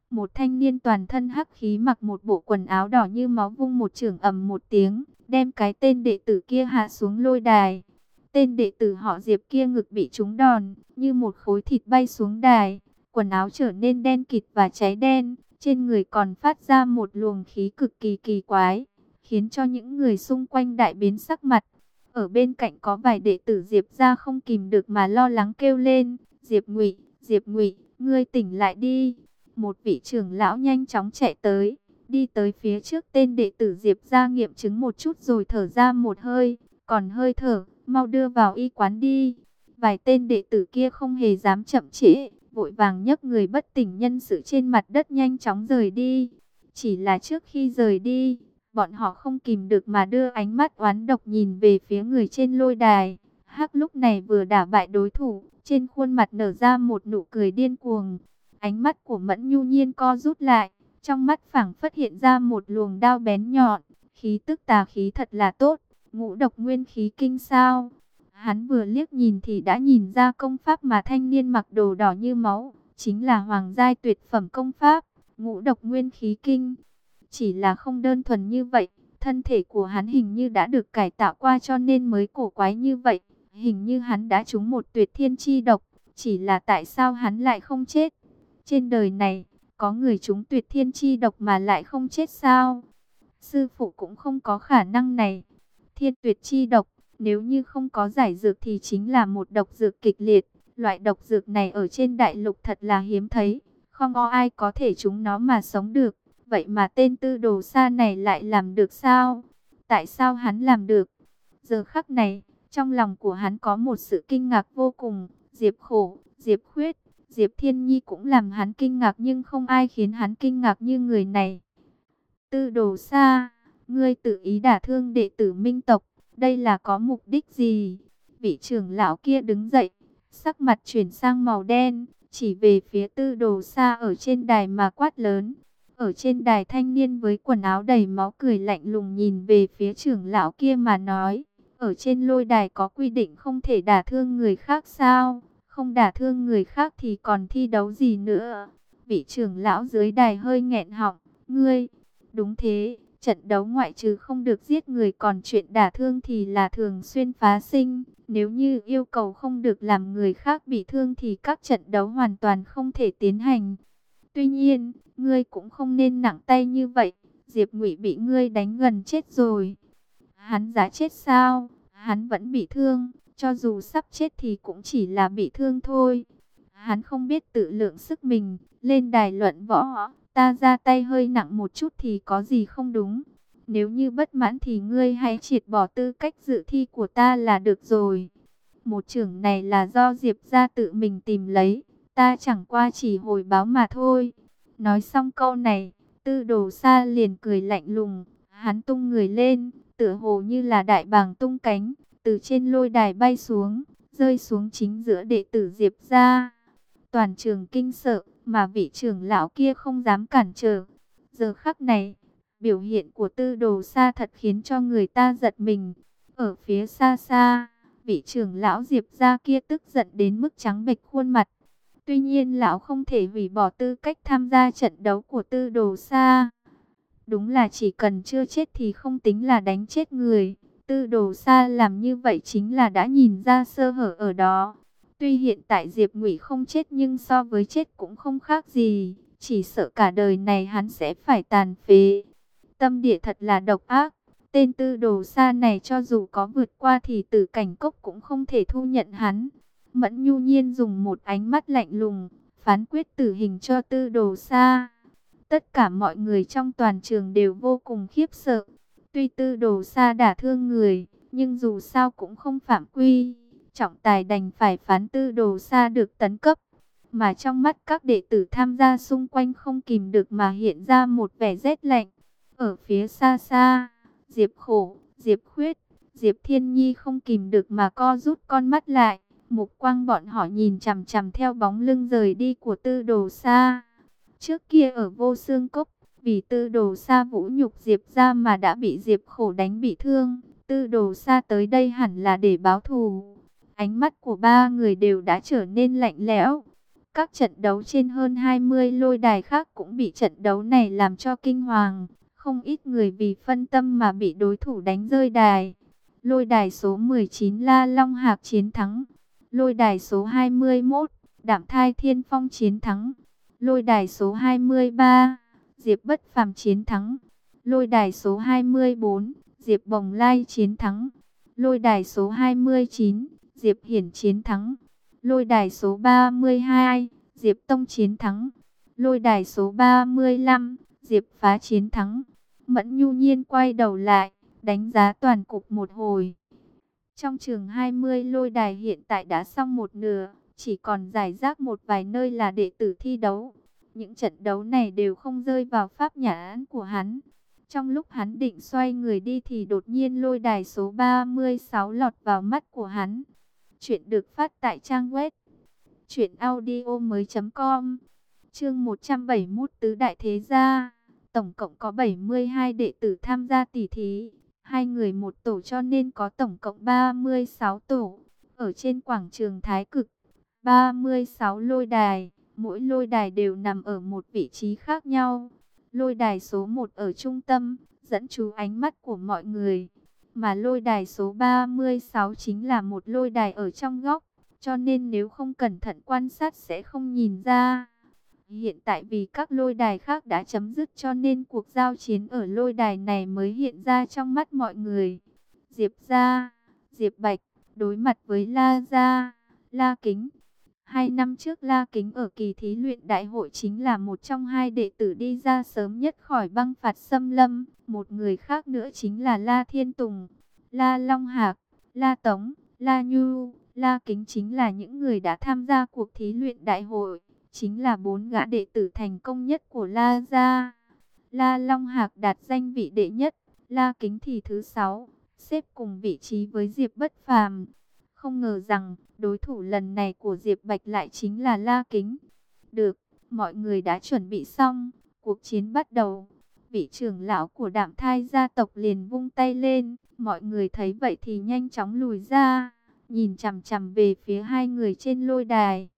Một thanh niên toàn thân hắc khí mặc một bộ quần áo đỏ như máu vung một chưởng ầm một tiếng, đem cái tên đệ tử kia hạ xuống lôi đài. Tên đệ tử họ Diệp kia ngực bị trúng đòn, như một khối thịt bay xuống đài, quần áo trở nên đen kịt và cháy đen, trên người còn phát ra một luồng khí cực kỳ kỳ quái, khiến cho những người xung quanh đại biến sắc mặt. Ở bên cạnh có vài đệ tử Diệp gia không kìm được mà lo lắng kêu lên, Diệp Ngụy, ngươi tỉnh lại đi. Một vị trưởng lão nhanh chóng chạy tới, đi tới phía trước tên đệ tử Diệp gia nghiệm chứng một chút rồi thở ra một hơi, còn hơi thở, mau đưa vào y quán đi. Vài tên đệ tử kia không hề dám chậm trễ, vội vàng nhấc người bất tỉnh nhân sự trên mặt đất nhanh chóng rời đi. Chỉ là trước khi rời đi, bọn họ không kìm được mà đưa ánh mắt oán độc nhìn về phía người trên lôi đài. Hắc lúc này vừa đả bại đối thủ, trên khuôn mặt nở ra một nụ cười điên cuồng. Ánh mắt của Mẫn Nhu Nhiên co rút lại, trong mắt phảng phất hiện ra một luồng đao bén nhọn, khí tức tà khí thật là tốt, ngũ độc nguyên khí kinh sao. Hắn vừa liếc nhìn thì đã nhìn ra công pháp mà thanh niên mặc đồ đỏ như máu, chính là hoàng giai tuyệt phẩm công pháp, ngũ độc nguyên khí kinh. Chỉ là không đơn thuần như vậy, thân thể của hắn hình như đã được cải tạo qua cho nên mới cổ quái như vậy. Hình như hắn đã trúng một tuyệt thiên chi độc, chỉ là tại sao hắn lại không chết? Trên đời này, có người trúng tuyệt thiên chi độc mà lại không chết sao? Sư phụ cũng không có khả năng này. Thiên tuyệt chi độc, nếu như không có giải dược thì chính là một độc dược kịch liệt. Loại độc dược này ở trên đại lục thật là hiếm thấy, không có ai có thể trúng nó mà sống được. Vậy mà tên Tư Đồ Sa này lại làm được sao? Tại sao hắn làm được? Giờ khắc này, trong lòng của hắn có một sự kinh ngạc vô cùng. Diệp Khổ, Diệp Khuyết, Diệp Thiên Nhi cũng làm hắn kinh ngạc, nhưng không ai khiến hắn kinh ngạc như người này. Tư Đồ Sa, ngươi tự ý đả thương đệ tử Minh tộc, đây là có mục đích gì? Vị trưởng lão kia đứng dậy, sắc mặt chuyển sang màu đen, chỉ về phía Tư Đồ Sa ở trên đài mà quát lớn. Ở trên đài, thanh niên với quần áo đầy máu cười lạnh lùng nhìn về phía trưởng lão kia mà nói, ở trên lôi đài có quy định không thể đả thương người khác sao? Không đả thương người khác thì còn thi đấu gì nữa? Vị trưởng lão dưới đài hơi nghẹn họng, ngươi, đúng thế, trận đấu ngoại trừ không được giết người, còn chuyện đả thương thì là thường xuyên phát sinh. Nếu như yêu cầu không được làm người khác bị thương thì các trận đấu hoàn toàn không thể tiến hành. Tuy nhiên, ngươi cũng không nên nặng tay như vậy. Diệp Ngụy bị ngươi đánh gần chết rồi. Hắn giá chết sao? Hắn vẫn bị thương, cho dù sắp chết thì cũng chỉ là bị thương thôi. Hắn không biết tự lượng sức mình, lên đài luận võ, ta ra tay hơi nặng một chút thì có gì không đúng. Nếu như bất mãn thì ngươi hãy triệt bỏ tư cách dự thi của ta là được rồi. Một chưởng này là do Diệp gia tự mình tìm lấy, ta chẳng qua chỉ hồi báo mà thôi. Nói xong câu này, Tư Đồ Sa liền cười lạnh lùng, hắn tung người lên, tựa hồ như là đại bàng tung cánh, từ trên lôi đài bay xuống, rơi xuống chính giữa đệ tử Diệp gia. Toàn trường kinh sợ, mà vị trưởng lão kia không dám cản trở. Giờ khắc này, biểu hiện của Tư Đồ Sa thật khiến cho người ta giật mình. Ở phía xa xa, vị trưởng lão Diệp gia kia tức giận đến mức trắng bệch khuôn mặt. Tuy nhiên lão không thể hủy bỏ tư cách tham gia trận đấu của Tư Đồ Sa. Đúng là chỉ cần chưa chết thì không tính là đánh chết người. Tư Đồ Sa làm như vậy chính là đã nhìn ra sơ hở ở đó. Tuy hiện tại Diệp Ngụy không chết nhưng so với chết cũng không khác gì. Chỉ sợ cả đời này hắn sẽ phải tàn phế. Tâm địa thật là độc ác. Tên Tư Đồ Sa này cho dù có vượt qua thì Tử Cảnh Cốc cũng không thể thu nhận hắn. Mẫn Nhu Nhiên dùng một ánh mắt lạnh lùng, phán quyết tử hình cho Tư Đồ Sa. Tất cả mọi người trong toàn trường đều vô cùng khiếp sợ. Tuy Tư Đồ Sa đả thương người, nhưng dù sao cũng không phạm quy. Trọng tài đành phải phán Tư Đồ Sa được tấn cấp. Mà trong mắt các đệ tử tham gia xung quanh không kìm được mà hiện ra một vẻ rét lạnh. Ở phía xa xa, Diệp Khổ, Diệp Khuyết, Diệp Thiên Nhi không kìm được mà co rút con mắt lại. Mục quang bọn họ nhìn chằm chằm theo bóng lưng rời đi của Tư Đồ Sa. Trước kia ở Vô Xương Cốc, vì Tư Đồ Sa vũ nhục Diệp gia mà đã bị Diệp Khổ đánh bị thương. Tư Đồ Sa tới đây hẳn là để báo thù. Ánh mắt của ba người đều đã trở nên lạnh lẽo. Các trận đấu trên hơn 20 lôi đài khác cũng bị trận đấu này làm cho kinh hoàng. Không ít người vì phân tâm mà bị đối thủ đánh rơi đài. Lôi đài số 19 La Long Hạc chiến thắng. Lôi đài số 21 Đạm Thai Thiên Phong chiến thắng. Lôi đài số 23 Diệp Bất Phàm chiến thắng. Lôi đài số 24 Diệp Bồng Lai chiến thắng. Lôi đài số 29 Diệp Hiển chiến thắng. Lôi đài số 32 Diệp Tông chiến thắng. Lôi đài số 35 Diệp Phá chiến thắng. Mẫn Nhu Nhiên quay đầu lại, đánh giá toàn cục một hồi. Trong trường 20 lôi đài hiện tại đã xong một nửa, chỉ còn rải rác một vài nơi là đệ tử thi đấu. Những trận đấu này đều không rơi vào pháp nhãn của hắn. Trong lúc hắn định xoay người đi thì đột nhiên lôi đài số 36 lọt vào mắt của hắn. Chuyện được phát tại trang web truyệnaudiomoi.com. Chương 171 Tứ Đại Thế Gia. Tổng cộng có 72 đệ tử tham gia tỷ thí, 2 người một tổ cho nên có tổng cộng 36 tổ. Ở trên quảng trường Thái Cực, 36 lôi đài, mỗi lôi đài đều nằm ở một vị trí khác nhau. Lôi đài số 1 ở trung tâm, dẫn chú ánh mắt của mọi người. Mà lôi đài số 36 chính là một lôi đài ở trong góc, cho nên nếu không cẩn thận quan sát sẽ không nhìn ra. Hiện tại vì các lôi đài khác đã chấm dứt cho nên cuộc giao chiến ở lôi đài này mới hiện ra trong mắt mọi người. Diệp gia, Diệp Bạch, đối mặt với La gia, La Kính. 2 năm trước La Kính ở kỳ thí luyện đại hội chính là một trong 2 đệ tử đi ra sớm nhất khỏi băng phạt xâm lâm. Một người khác nữa chính là La Thiên Tùng, La Long Hạc, La Tống, La Nhu, La Kính chính là những người đã tham gia cuộc thí luyện đại hội. Chính là 4 gã đệ tử thành công nhất của La gia. La Long Hạc đạt danh vị đệ nhất, La Kính thì thứ 6, xếp cùng vị trí với Diệp Bất Phàm. Không ngờ rằng đối thủ lần này của Diệp Bạch lại chính là La Kính. Được, mọi người đã chuẩn bị xong, cuộc chiến bắt đầu. Vị trưởng lão của Đạm Thai gia tộc liền vung tay lên, mọi người thấy vậy thì nhanh chóng lùi ra, nhìn chằm chằm về phía 2 người trên lôi đài.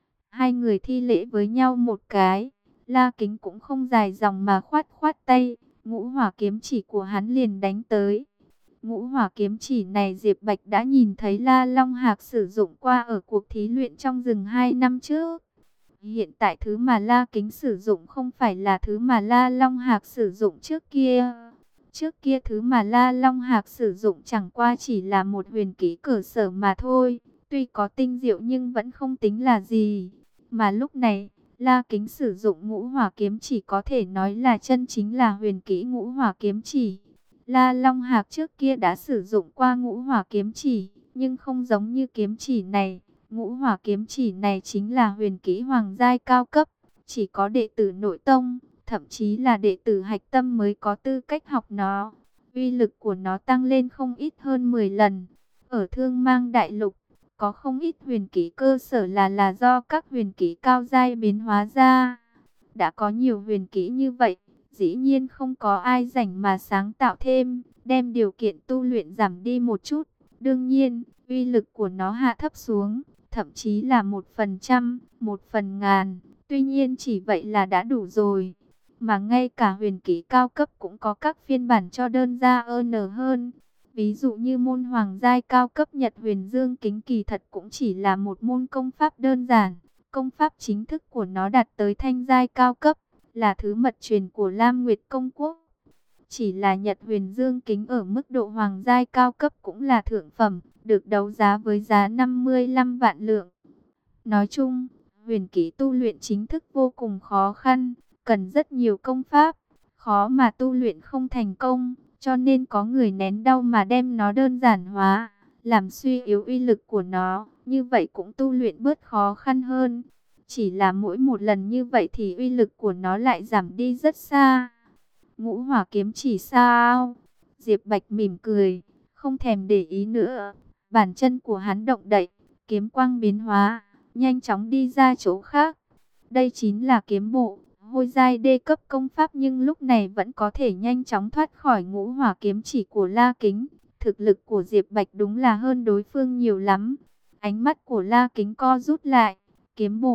2 người thi lễ với nhau một cái, La Kính cũng không dài dòng mà khoát khoát tay, ngũ hỏa kiếm chỉ của hắn liền đánh tới. Ngũ hỏa kiếm chỉ này Diệp Bạch đã nhìn thấy La Long Hạc sử dụng qua ở cuộc thí luyện trong rừng 2 năm trước. Hiện tại thứ mà La Kính sử dụng không phải là thứ mà La Long Hạc sử dụng trước kia. Trước kia thứ mà La Long Hạc sử dụng chẳng qua chỉ là một huyền kỹ cơ sở mà thôi. Tuy có tinh diệu nhưng vẫn không tính là gì. Mà lúc này, La Kính sử dụng ngũ hỏa kiếm chỉ có thể nói là chân chính là huyền kỹ ngũ hỏa kiếm chỉ. La Long Hạc trước kia đã sử dụng qua ngũ hỏa kiếm chỉ, nhưng không giống như kiếm chỉ này. Ngũ hỏa kiếm chỉ này chính là huyền kỹ hoàng giai cao cấp, chỉ có đệ tử nội tông, thậm chí là đệ tử hạch tâm mới có tư cách học nó. Uy lực của nó tăng lên không ít hơn 10 lần. Ở Thương Mang Đại Lục, có không ít huyền kỹ cơ sở là do các huyền kỹ cao giai biến hóa ra. Đã có nhiều huyền kỹ như vậy, dĩ nhiên không có ai rảnh mà sáng tạo thêm, đem điều kiện tu luyện giảm đi một chút. Đương nhiên, uy lực của nó hạ thấp xuống, thậm chí là 1%, 1/1000. Tuy nhiên chỉ vậy là đã đủ rồi. Mà ngay cả huyền kỹ cao cấp cũng có các phiên bản cho đơn gia hơn. Ví dụ như môn hoàng giai cao cấp Nhật Huyền Dương Kính kỳ thật cũng chỉ là một môn công pháp đơn giản. Công pháp chính thức của nó đạt tới thanh giai cao cấp, là thứ mật truyền của Lam Nguyệt Công Quốc. Chỉ là Nhật Huyền Dương Kính ở mức độ hoàng giai cao cấp cũng là thượng phẩm, được đấu giá với giá 55 vạn lượng. Nói chung, huyền kỹ tu luyện chính thức vô cùng khó khăn, cần rất nhiều công pháp, khó mà tu luyện không thành công. Cho nên có người nén đau mà đem nó đơn giản hóa, làm suy yếu uy lực của nó, như vậy cũng tu luyện bớt khó khăn hơn. Chỉ là mỗi một lần như vậy thì uy lực của nó lại giảm đi rất xa. Ngũ hỏa kiếm chỉ sao? Diệp Bạch mỉm cười, không thèm để ý nữa. Bàn chân của hắn động đậy, kiếm quang biến hóa, nhanh chóng đi ra chỗ khác. Đây chính là kiếm bộ, hôi giai đê cấp công pháp nhưng lúc này vẫn có thể nhanh chóng thoát khỏi ngũ hỏa kiếm chỉ của La Kính. Thực lực của Diệp Bạch đúng là hơn đối phương nhiều lắm. Ánh mắt của La Kính co rút lại, kiếm bộ,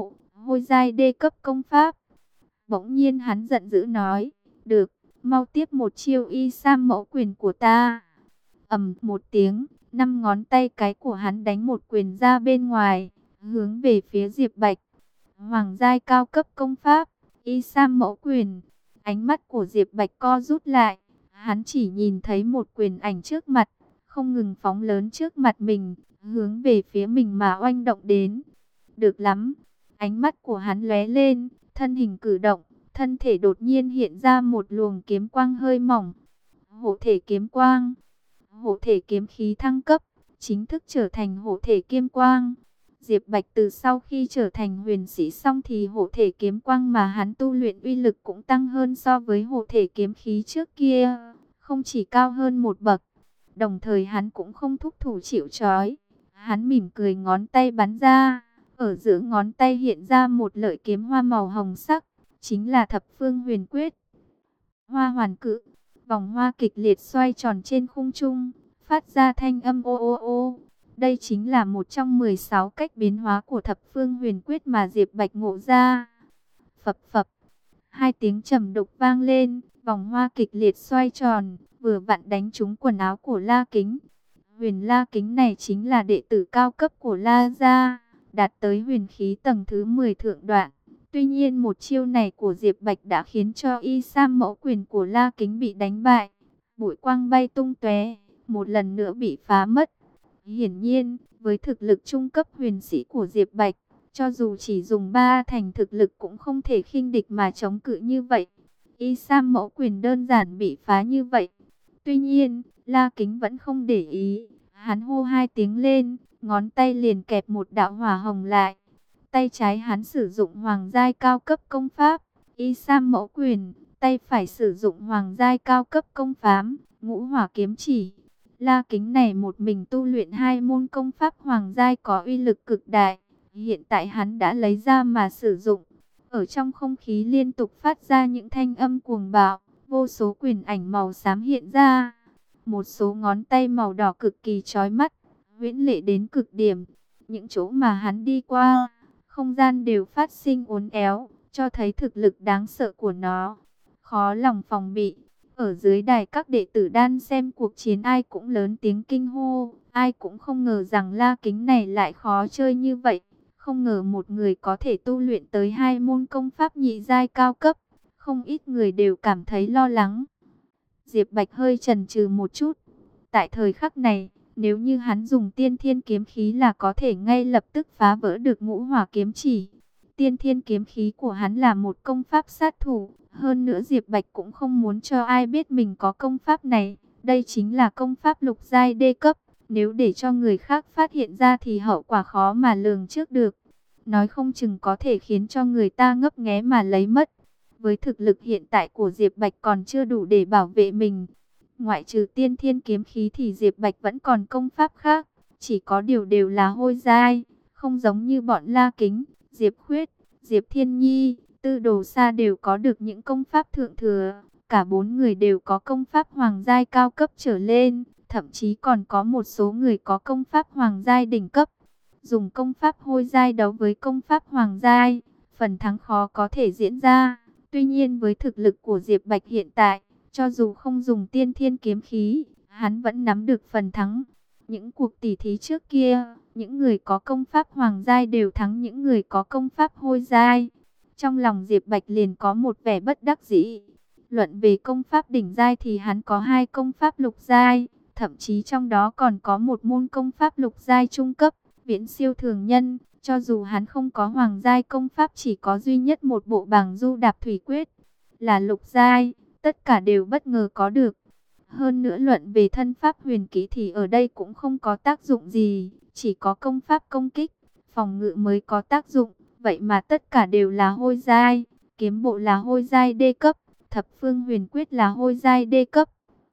hôi giai đê cấp công pháp. Bỗng nhiên hắn giận dữ nói, được, mau tiếp một chiêu y sam mẫu quyền của ta. Ầm một tiếng, 5 ngón tay cái của hắn đánh một quyền ra bên ngoài, hướng về phía Diệp Bạch. Hoàng giai cao cấp công pháp, y sam mẫu quyền. Ánh mắt của Diệp Bạch co rút lại, hắn chỉ nhìn thấy một quyền ảnh trước mặt, không ngừng phóng lớn trước mặt mình, hướng về phía mình mà oanh động đến. Được lắm, ánh mắt của hắn lóe lên, thân hình cử động, thân thể đột nhiên hiện ra một luồng kiếm quang hơi mỏng. Hộ thể kiếm quang, hộ thể kiếm khí thăng cấp, chính thức trở thành hộ thể kiếm quang. Diệp Bạch từ sau khi trở thành huyền sĩ xong thì hộ thể kiếm quang mà hắn tu luyện uy lực cũng tăng hơn so với hộ thể kiếm khí trước kia, không chỉ cao hơn một bậc. Đồng thời hắn cũng không thúc thủ chịu trói, hắn mỉm cười ngón tay bắn ra, ở giữa ngón tay hiện ra một lợi kiếm hoa màu hồng sắc, chính là Thập Phương Huyền Quyết. Hoa hoàn cự, vòng hoa kịch liệt xoay tròn trên khung trung, phát ra thanh âm ô ô ô. Đây chính là một trong 16 cách biến hóa của Thập Phương Huyền Quyết mà Diệp Bạch ngộ ra. Phập phập, hai tiếng trầm đục vang lên, vòng hoa kịch liệt xoay tròn, vừa vặn đánh trúng quần áo của La Kính. Huyền La Kính này chính là đệ tử cao cấp của La gia, đạt tới huyền khí tầng thứ 10 thượng đoạn. Tuy nhiên một chiêu này của Diệp Bạch đã khiến cho y sam mẫu quyền của La Kính bị đánh bại. Bụi quang bay tung tóe, một lần nữa bị phá mất. Hiển nhiên, với thực lực trung cấp huyền sĩ của Diệp Bạch, cho dù chỉ dùng 3 thành thực lực cũng không thể khinh địch mà chống cự như vậy. Y sam mẫu quyền đơn giản bị phá như vậy. Tuy nhiên, La Kính vẫn không để ý. Hắn hô 2 tiếng lên, ngón tay liền kẹp một đạo hỏa hồng lại. Tay trái hắn sử dụng hoàng giai cao cấp công pháp, y sam mẫu quyền. Tay phải sử dụng hoàng giai cao cấp công phám, ngũ hỏa kiếm chỉ. La Kính này một mình tu luyện 2 môn công pháp hoàng giai có uy lực cực đại. Hiện tại hắn đã lấy ra mà sử dụng. Ở trong không khí liên tục phát ra những thanh âm cuồng bạo, vô số quyền ảnh màu xám hiện ra. Một số ngón tay màu đỏ cực kỳ chói mắt, huyễn lệ đến cực điểm. Những chỗ mà hắn đi qua, không gian đều phát sinh uốn éo, cho thấy thực lực đáng sợ của nó. Khó lòng phòng bị. Ở dưới đài các đệ tử đan xem cuộc chiến ai cũng lớn tiếng kinh hô. Ai cũng không ngờ rằng La Kính này lại khó chơi như vậy. Không ngờ một người có thể tu luyện tới 2 môn công pháp nhị giai cao cấp. Không ít người đều cảm thấy lo lắng. Diệp Bạch hơi chần chừ một chút. Tại thời khắc này, nếu như hắn dùng tiên thiên kiếm khí là có thể ngay lập tức phá vỡ được ngũ hỏa kiếm chỉ. Tiên thiên kiếm khí của hắn là một công pháp sát thủ. Hơn nữa Diệp Bạch cũng không muốn cho ai biết mình có công pháp này. Đây chính là công pháp lục giai đê cấp. Nếu để cho người khác phát hiện ra thì hậu quả khó mà lường trước được. Nói không chừng có thể khiến cho người ta ngấp nghé mà lấy mất. Với thực lực hiện tại của Diệp Bạch còn chưa đủ để bảo vệ mình. Ngoại trừ tiên thiên kiếm khí thì Diệp Bạch vẫn còn công pháp khác. Chỉ có điều đều là hôi giai. Không giống như bọn La Kính, Diệp Khuyết, Diệp Thiên Nhi, Tư Đồ Sa đều có được những công pháp thượng thừa. Cả 4 người đều có công pháp hoàng giai cao cấp trở lên. Thậm chí còn có một số người có công pháp hoàng giai đỉnh cấp. Dùng công pháp hôi giai đấu với công pháp hoàng giai, phần thắng khó có thể diễn ra. Tuy nhiên với thực lực của Diệp Bạch hiện tại, cho dù không dùng tiên thiên kiếm khí, hắn vẫn nắm được phần thắng. Những cuộc tỉ thí trước kia, những người có công pháp hoàng giai đều thắng những người có công pháp hôi giai. Trong lòng Diệp Bạch liền có một vẻ bất đắc dĩ. Luận về công pháp đỉnh giai thì hắn có 2 công pháp lục giai, thậm chí trong đó còn có một môn công pháp lục giai trung cấp, viễn siêu thường nhân. Cho dù hắn không có hoàng giai công pháp, chỉ có duy nhất một bộ bảng du đạp thủy quyết là lục giai, tất cả đều bất ngờ có được. Hơn nữa luận về thân pháp huyền kỹ thì ở đây cũng không có tác dụng gì, chỉ có công pháp công kích, phòng ngự mới có tác dụng. Vậy mà tất cả đều là hôi giai, kiếm bộ là hôi giai đê cấp, thập phương huyền quyết là hôi giai đê cấp.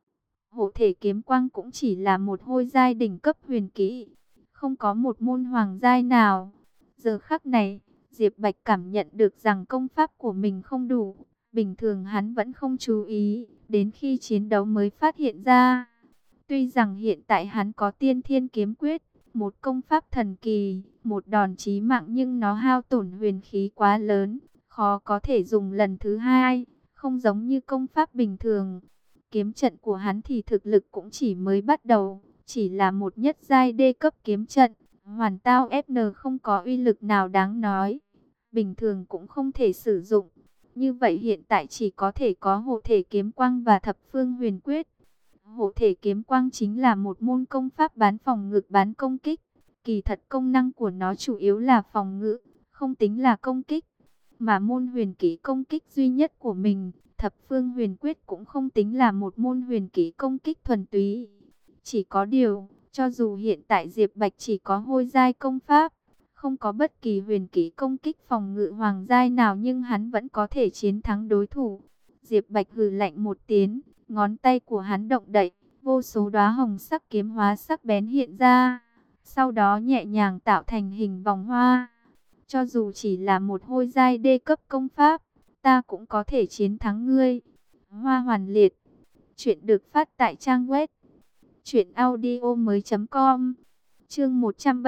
Hộ thể kiếm quang cũng chỉ là một hôi giai đỉnh cấp huyền kỹ, không có một môn hoàng giai nào. Giờ khắc này, Diệp Bạch cảm nhận được rằng công pháp của mình không đủ. Bình thường hắn vẫn không chú ý, đến khi chiến đấu mới phát hiện ra. Tuy rằng hiện tại hắn có tiên thiên kiếm quyết, Một công pháp thần kỳ, một đòn chí mạng nhưng nó hao tổn huyền khí quá lớn, khó có thể dùng lần thứ hai, không giống như công pháp bình thường. Kiếm trận của hắn thì thực lực cũng chỉ mới bắt đầu, chỉ là một nhất giai đê cấp kiếm trận, hoàn tao FN không có uy lực nào đáng nói, bình thường cũng không thể sử dụng. Như vậy hiện tại chỉ có thể có hộ thể kiếm quang và thập phương huyền quyết. Hộ thể kiếm quang chính là một môn công pháp bán phòng ngự bán công kích. Kỳ thật công năng của nó chủ yếu là phòng ngự, không tính là công kích. Mà môn huyền kỹ công kích duy nhất của mình, thập phương huyền quyết cũng không tính là một môn huyền kỹ công kích thuần túy. Chỉ có điều, cho dù hiện tại Diệp Bạch chỉ có hôi giai công pháp, không có bất kỳ huyền kỹ công kích phòng ngự hoàng giai nào, nhưng hắn vẫn có thể chiến thắng đối thủ. Diệp Bạch hừ lạnh một tiếng, ngón tay của hắn động đậy, vô số đóa hồng sắc kiếm hóa sắc bén hiện ra, sau đó nhẹ nhàng tạo thành hình vòng hoa. Cho dù chỉ là một hôi giai đê cấp công pháp, ta cũng có thể chiến thắng ngươi. Hoa Hoàn Liệt. Chuyện được phát tại trang web truyệnaudiomoi.com. Chương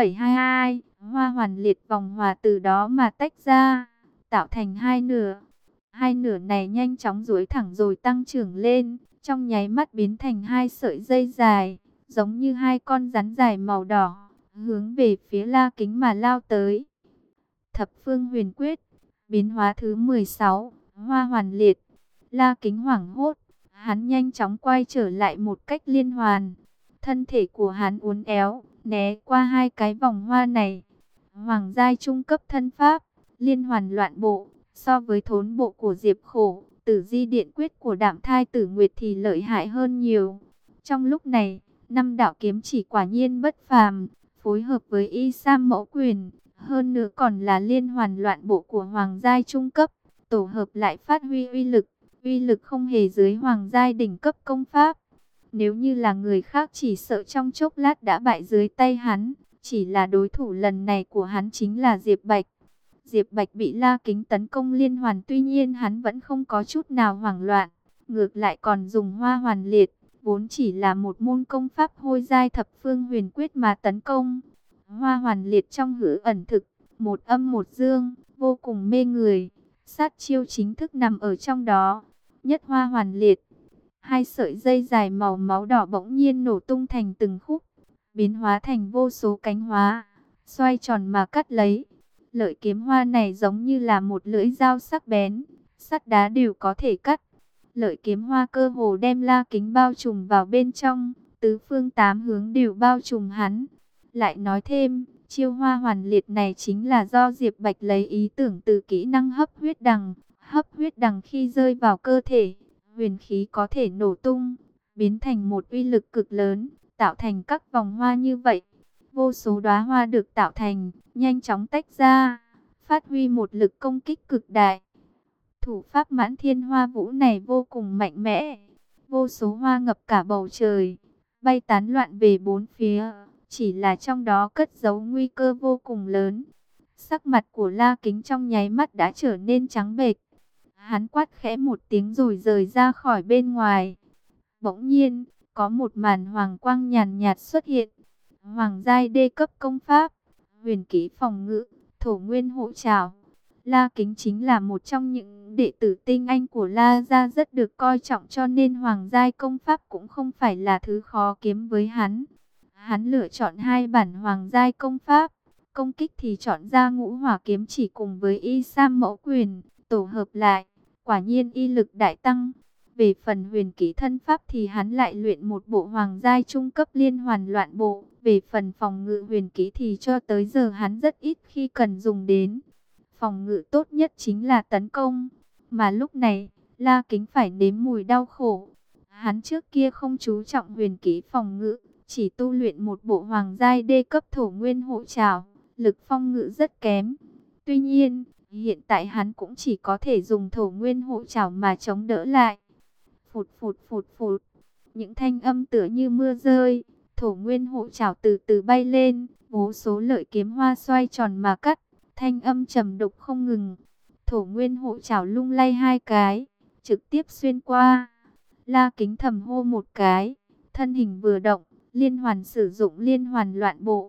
172, Hoa Hoàn Liệt vòng hòa từ đó mà tách ra, tạo thành hai nửa. Hai nửa này nhanh chóng duỗi thẳng rồi tăng trưởng lên, trong nháy mắt biến thành hai sợi dây dài, giống như hai con rắn dài màu đỏ, hướng về phía La Kính mà lao tới. Thập phương huyền quyết, biến hóa thứ 16, Hoa Hoàn Liệt. La Kính hoảng hốt, hắn nhanh chóng quay trở lại một cách liên hoàn. Thân thể của hắn uốn éo, né qua hai cái vòng hoa này. Hoàng giai trung cấp thân pháp, liên hoàn loạn bộ, so với thốn bộ của Diệp Khổ, Tử Di Điện Quyết của Đạm Thai Tử Nguyệt thì lợi hại hơn nhiều. Trong lúc này, năm đạo kiếm chỉ quả nhiên bất phàm, phối hợp với Y Sam Mẫu Quyền, hơn nữa còn là liên hoàn loạn bộ của Hoàng giai trung cấp, tổ hợp lại phát huy uy lực không hề dưới Hoàng giai đỉnh cấp công pháp. Nếu như là người khác chỉ sợ trong chốc lát đã bại dưới tay hắn, chỉ là đối thủ lần này của hắn chính là Diệp Bạch. Diệp Bạch bị La Kính tấn công liên hoàn, tuy nhiên hắn vẫn không có chút nào hoảng loạn, ngược lại còn dùng Hoa Hoàn Liệt, vốn chỉ là một môn công pháp hôi giai thập phương huyền quyết mà tấn công. Hoa Hoàn Liệt trong hữu ẩn thực, một âm một dương, vô cùng mê người, sát chiêu chính thức nằm ở trong đó. Nhất Hoa Hoàn Liệt, hai sợi dây dài màu máu đỏ bỗng nhiên nổ tung thành từng khúc, biến hóa thành vô số cánh hoa, xoay tròn mà cắt lấy. Lợi kiếm hoa này giống như là một lưỡi dao sắc bén, sắt đá đều có thể cắt. Lợi kiếm hoa cơ hồ đem La Kính bao trùm vào bên trong, tứ phương tám hướng đều bao trùm hắn. Lại nói thêm, chiêu Hoa Hoàn Liệt này chính là do Diệp Bạch lấy ý tưởng từ kỹ năng hấp huyết đằng. Hấp huyết đằng khi rơi vào cơ thể, huyền khí có thể nổ tung, biến thành một uy lực cực lớn, tạo thành các vòng hoa như vậy. Vô số đóa hoa được tạo thành, nhanh chóng tách ra, phát huy một lực công kích cực đại. Thủ pháp Mãn Thiên Hoa Vũ này vô cùng mạnh mẽ, vô số hoa ngập cả bầu trời, bay tán loạn về bốn phía, chỉ là trong đó cất giấu nguy cơ vô cùng lớn. Sắc mặt của La Kính trong nháy mắt đã trở nên trắng bệch. Hắn quát khẽ một tiếng rồi rời ra khỏi bên ngoài. Bỗng nhiên, có một màn hoàng quang nhàn nhạt xuất hiện. Hoàng giai đê cấp công pháp, huyền kỹ phòng ngự, thổ nguyên hộ trảo. La Kính chính là một trong những đệ tử tinh anh của La gia, rất được coi trọng, cho nên hoàng giai công pháp cũng không phải là thứ khó kiếm với hắn. Hắn lựa chọn hai bản hoàng giai công pháp, công kích thì chọn ra Ngũ Hỏa Kiếm Chỉ cùng với Y Sam Mẫu Quyền, tổ hợp lại, quả nhiên y lực đại tăng. Về phần huyền kỹ thân pháp thì hắn lại luyện một bộ hoàng giai trung cấp liên hoàn loạn bộ. Về phần phòng ngự huyền kỹ thì cho tới giờ hắn rất ít khi cần dùng đến. Phòng ngự tốt nhất chính là tấn công, mà lúc này La Kính phải nếm mùi đau khổ. Hắn trước kia không chú trọng huyền kỹ phòng ngự, chỉ tu luyện một bộ hoàng giai đê cấp thổ nguyên hộ trảo, lực phòng ngự rất kém. Tuy nhiên, hiện tại hắn cũng chỉ có thể dùng thổ nguyên hộ trảo mà chống đỡ lại. Phụt phụt phụt phụt, những thanh âm tựa như mưa rơi, thổ nguyên hộ trảo từ từ bay lên, vô số lợi kiếm hoa xoay tròn mà cắt, thanh âm trầm đục không ngừng. Thổ nguyên hộ trảo lung lay hai cái, trực tiếp xuyên qua. La Kính thầm hô một cái, thân hình vừa động, liên hoàn sử dụng liên hoàn loạn bộ.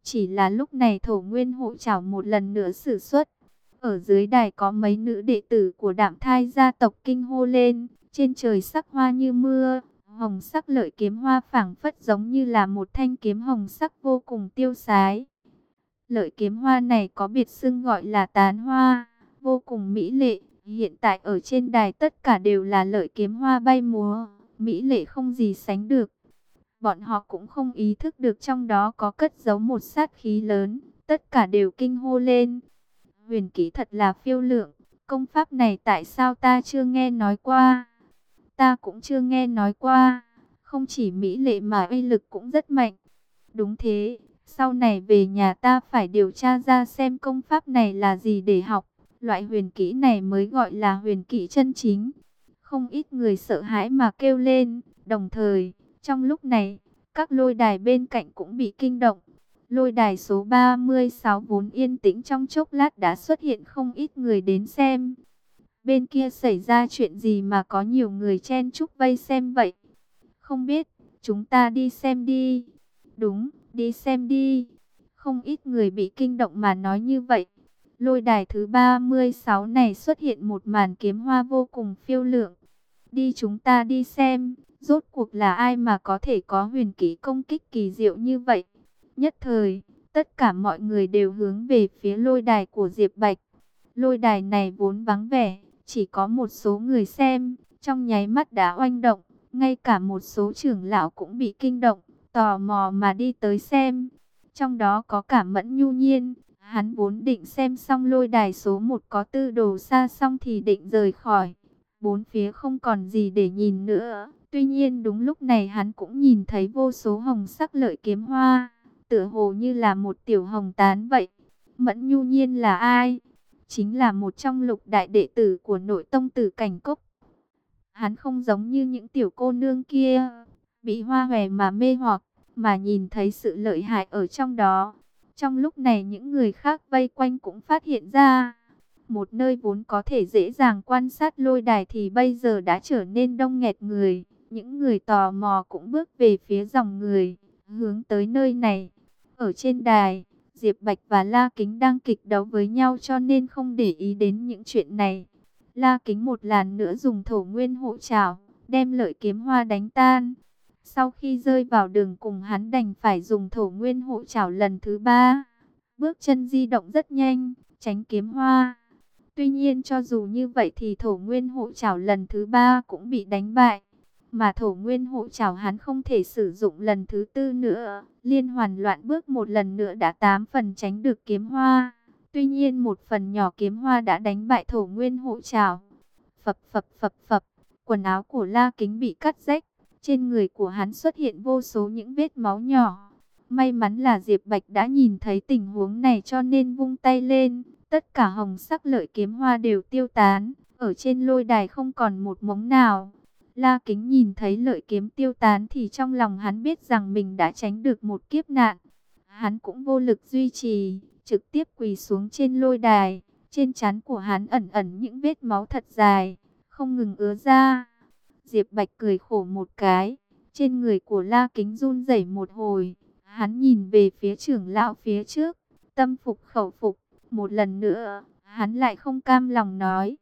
Chỉ là lúc này Thổ Nguyên Hộ Trảo một lần nữa sử xuất. Ở dưới đài có mấy nữ đệ tử của Đạm Thai gia tộc kinh hô lên. Trên trời sắc hoa như mưa, hồng sắc lợi kiếm hoa phảng phất giống như là một thanh kiếm hồng sắc vô cùng tiêu sái. Lợi kiếm hoa này có biệt xưng gọi là tán hoa, vô cùng mỹ lệ. Hiện tại ở trên đài tất cả đều là lợi kiếm hoa bay múa, mỹ lệ không gì sánh được. Bọn họ cũng không ý thức được trong đó có cất giấu một sát khí lớn, tất cả đều kinh hô lên. Huyền kỹ thật là phiêu lượng, công pháp này tại sao ta chưa nghe nói qua? Ta cũng chưa nghe nói qua, không chỉ mỹ lệ mà uy lực cũng rất mạnh. Đúng thế, sau này về nhà ta phải điều tra ra xem công pháp này là gì để học. Loại huyền kỹ này mới gọi là huyền kỹ chân chính. Không ít người sợ hãi mà kêu lên, đồng thời, trong lúc này, các lôi đài bên cạnh cũng bị kinh động. Lôi đài số 36 vốn yên tĩnh trong chốc lát đã xuất hiện không ít người đến xem. Bên kia xảy ra chuyện gì mà có nhiều người chen chúc vây xem vậy? Không biết, chúng ta đi xem đi. Đúng, đi xem đi. Không ít người bị kinh động mà nói như vậy. Lôi đài thứ 36 này xuất hiện một màn kiếm hoa vô cùng phiêu lượng. Đi chúng ta đi xem, rốt cuộc là ai mà có thể có huyền kỹ công kích kỳ diệu như vậy. Nhất thời, tất cả mọi người đều hướng về phía lôi đài của Diệp Bạch. Lôi đài này vốn vắng vẻ, chỉ có một số người xem, trong nháy mắt đã oanh động. Ngay cả một số trưởng lão cũng bị kinh động, tò mò mà đi tới xem. Trong đó có cả Mẫn Nhu Nhiên, hắn vốn định xem xong lôi đài số 1 có tư đồ xa xong thì định rời khỏi. Bốn phía không còn gì để nhìn nữa. Tuy nhiên đúng lúc này hắn cũng nhìn thấy vô số hồng sắc lợi kiếm hoa, tựa hồ như là một tiểu hồng tán vậy. Mẫn Nhu Nhiên là ai? Chính là một trong lục đại đệ tử của nội tông Tử Cảnh Cốc. Hắn không giống như những tiểu cô nương kia, bị hoa hòe mà mê hoặc, mà nhìn thấy sự lợi hại ở trong đó. Trong lúc này những người khác vây quanh cũng phát hiện ra, một nơi vốn có thể dễ dàng quan sát lôi đài thì bây giờ đã trở nên đông nghẹt người. Những người tò mò cũng bước về phía dòng người, hướng tới nơi này. Ở trên đài, Diệp Bạch và La Kính đang kịch đấu với nhau cho nên không để ý đến những chuyện này. La Kính một lần nữa dùng Thổ Nguyên Hộ Trảo, đem lợi kiếm hoa đánh tan. Sau khi rơi vào đường cùng hắn đành phải dùng Thổ Nguyên Hộ Trảo lần thứ 3. Bước chân di động rất nhanh, tránh kiếm hoa. Tuy nhiên cho dù như vậy thì Thổ Nguyên Hộ Trảo lần thứ 3 cũng bị đánh bại. Mà Thổ Nguyên Hộ Trảo hắn không thể sử dụng lần thứ 4 nữa. Liên hoàn loạn bước một lần nữa đã 8 phần tránh được kiếm hoa. Tuy nhiên một phần nhỏ kiếm hoa đã đánh bại Thổ Nguyên Hộ Trảo. Phập phập phập phập, quần áo của La Kính bị cắt rách. Trên người của hắn xuất hiện vô số những vết máu nhỏ. May mắn là Diệp Bạch đã nhìn thấy tình huống này cho nên vung tay lên. Tất cả hồng sắc lợi kiếm hoa đều tiêu tán. Ở trên lôi đài không còn một mống nào. La Kính nhìn thấy lợi kiếm tiêu tán thì trong lòng hắn biết rằng mình đã tránh được một kiếp nạn. Hắn cũng vô lực duy trì, trực tiếp quỳ xuống trên lôi đài. Trên trán của hắn ẩn ẩn những vết máu thật dài, không ngừng ứa ra. Diệp Bạch cười khổ một cái, trên người của La Kính run rẩy một hồi. Hắn nhìn về phía trưởng lão phía trước, tâm phục khẩu phục. Một lần nữa, hắn lại không cam lòng nói,